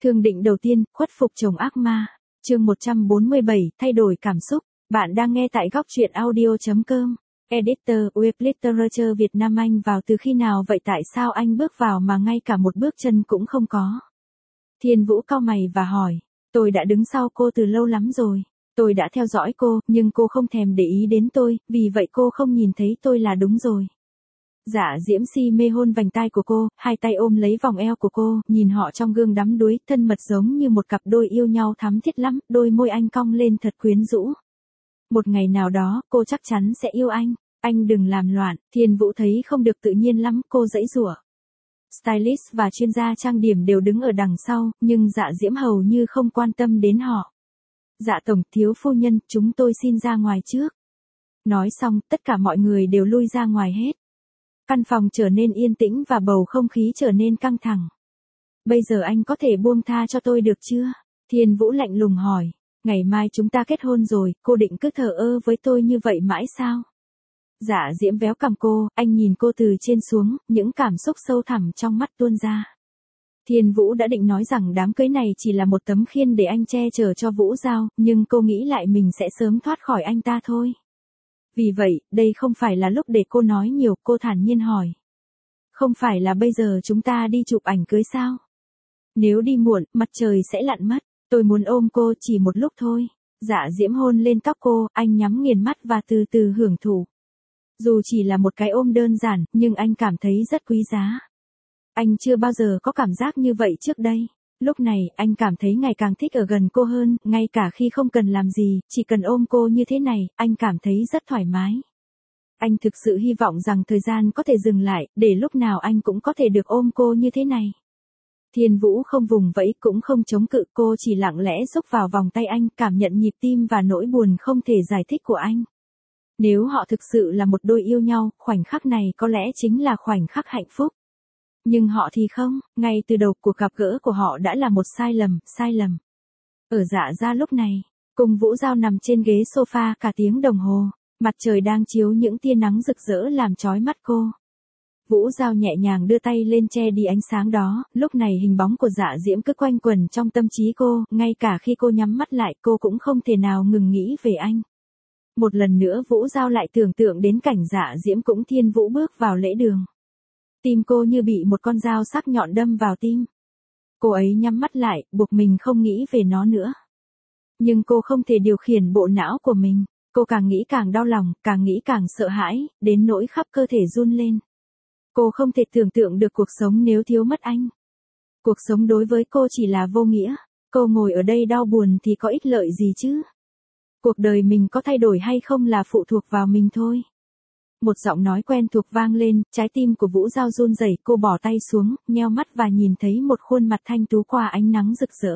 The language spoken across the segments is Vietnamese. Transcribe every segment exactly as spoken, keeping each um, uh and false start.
Thương định đầu tiên, khuất phục chồng ác ma. Chương một trăm bốn mươi bảy, thay đổi cảm xúc. Bạn đang nghe tại góc truyện audio chấm com. Editor, Web Literature Việt Nam. Anh vào từ khi nào vậy, tại sao anh bước vào mà ngay cả một bước chân cũng không có? Thiên Vũ cau mày và hỏi. Tôi đã đứng sau cô từ lâu lắm rồi. Tôi đã theo dõi cô, nhưng cô không thèm để ý đến tôi, vì vậy cô không nhìn thấy tôi là đúng rồi. Dạ Diễm si mê hôn vành tai của cô, hai tay ôm lấy vòng eo của cô, nhìn họ trong gương đắm đuối, thân mật giống như một cặp đôi yêu nhau thắm thiết lắm, đôi môi anh cong lên thật quyến rũ. Một ngày nào đó, cô chắc chắn sẽ yêu anh, anh đừng làm loạn. Thiên Vũ thấy không được tự nhiên lắm, cô giãy giụa. Stylist và chuyên gia trang điểm đều đứng ở đằng sau, nhưng Dạ Diễm hầu như không quan tâm đến họ. Dạ tổng, thiếu phu nhân, chúng tôi xin ra ngoài trước. Nói xong, tất cả mọi người đều lui ra ngoài hết. Căn phòng trở nên yên tĩnh và bầu không khí trở nên căng thẳng. Bây giờ anh có thể buông tha cho tôi được chưa? Thiên Vũ lạnh lùng hỏi. Ngày mai chúng ta kết hôn rồi, cô định cứ thờ ơ với tôi như vậy mãi sao? Dạ Diễm véo cằm cô, anh nhìn cô từ trên xuống, những cảm xúc sâu thẳm trong mắt tuôn ra. Thiên Vũ đã định nói rằng đám cưới này chỉ là một tấm khiên để anh che chở cho Vũ Giao, nhưng cô nghĩ lại mình sẽ sớm thoát khỏi anh ta thôi. Vì vậy, đây không phải là lúc để cô nói nhiều, cô thản nhiên hỏi. Không phải là bây giờ chúng ta đi chụp ảnh cưới sao? Nếu đi muộn, mặt trời sẽ lặn mất, tôi muốn ôm cô chỉ một lúc thôi. Dạ Diễm hôn lên tóc cô, anh nhắm nghiền mắt và từ từ hưởng thụ. Dù chỉ là một cái ôm đơn giản, nhưng anh cảm thấy rất quý giá. Anh chưa bao giờ có cảm giác như vậy trước đây. Lúc này, anh cảm thấy ngày càng thích ở gần cô hơn, ngay cả khi không cần làm gì, chỉ cần ôm cô như thế này, anh cảm thấy rất thoải mái. Anh thực sự hy vọng rằng thời gian có thể dừng lại, để lúc nào anh cũng có thể được ôm cô như thế này. Thiên Vũ không vùng vẫy cũng không chống cự, cô chỉ lặng lẽ xúc vào vòng tay anh, cảm nhận nhịp tim và nỗi buồn không thể giải thích của anh. Nếu họ thực sự là một đôi yêu nhau, khoảnh khắc này có lẽ chính là khoảnh khắc hạnh phúc. Nhưng họ thì không, ngay từ đầu cuộc gặp gỡ của họ đã là một sai lầm, sai lầm. Ở Dạ gia lúc này, cùng Vũ Giao nằm trên ghế sofa cả tiếng đồng hồ, mặt trời đang chiếu những tia nắng rực rỡ làm chói mắt cô. Vũ Giao nhẹ nhàng đưa tay lên che đi ánh sáng đó, lúc này hình bóng của Dạ Diễm cứ quanh quẩn trong tâm trí cô, ngay cả khi cô nhắm mắt lại cô cũng không thể nào ngừng nghĩ về anh. Một lần nữa Vũ Giao lại tưởng tượng đến cảnh Dạ Diễm cũng Thiên Vũ bước vào lễ đường. Tim cô như bị một con dao sắc nhọn đâm vào tim. Cô ấy nhắm mắt lại, buộc mình không nghĩ về nó nữa. Nhưng cô không thể điều khiển bộ não của mình. Cô càng nghĩ càng đau lòng, càng nghĩ càng sợ hãi, đến nỗi khắp cơ thể run lên. Cô không thể tưởng tượng được cuộc sống nếu thiếu mất anh. Cuộc sống đối với cô chỉ là vô nghĩa. Cô ngồi ở đây đau buồn thì có ích lợi gì chứ? Cuộc đời mình có thay đổi hay không là phụ thuộc vào mình thôi. Một giọng nói quen thuộc vang lên, trái tim của Vũ Giao run rẩy, cô bỏ tay xuống, nheo mắt và nhìn thấy một khuôn mặt thanh tú qua ánh nắng rực rỡ.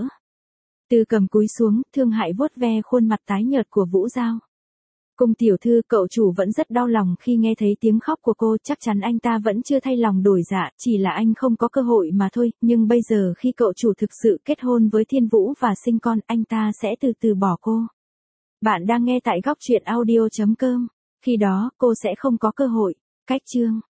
Từ cầm cúi xuống, thương hại vuốt ve khuôn mặt tái nhợt của Vũ Giao. Cung tiểu thư, cậu chủ vẫn rất đau lòng khi nghe thấy tiếng khóc của cô, chắc chắn anh ta vẫn chưa thay lòng đổi dạ, chỉ là anh không có cơ hội mà thôi, nhưng bây giờ khi cậu chủ thực sự kết hôn với Thiên Vũ và sinh con, anh ta sẽ từ từ bỏ cô. Bạn đang nghe tại góc truyện audio chấm com. Khi đó, cô sẽ không có cơ hội. Cách chương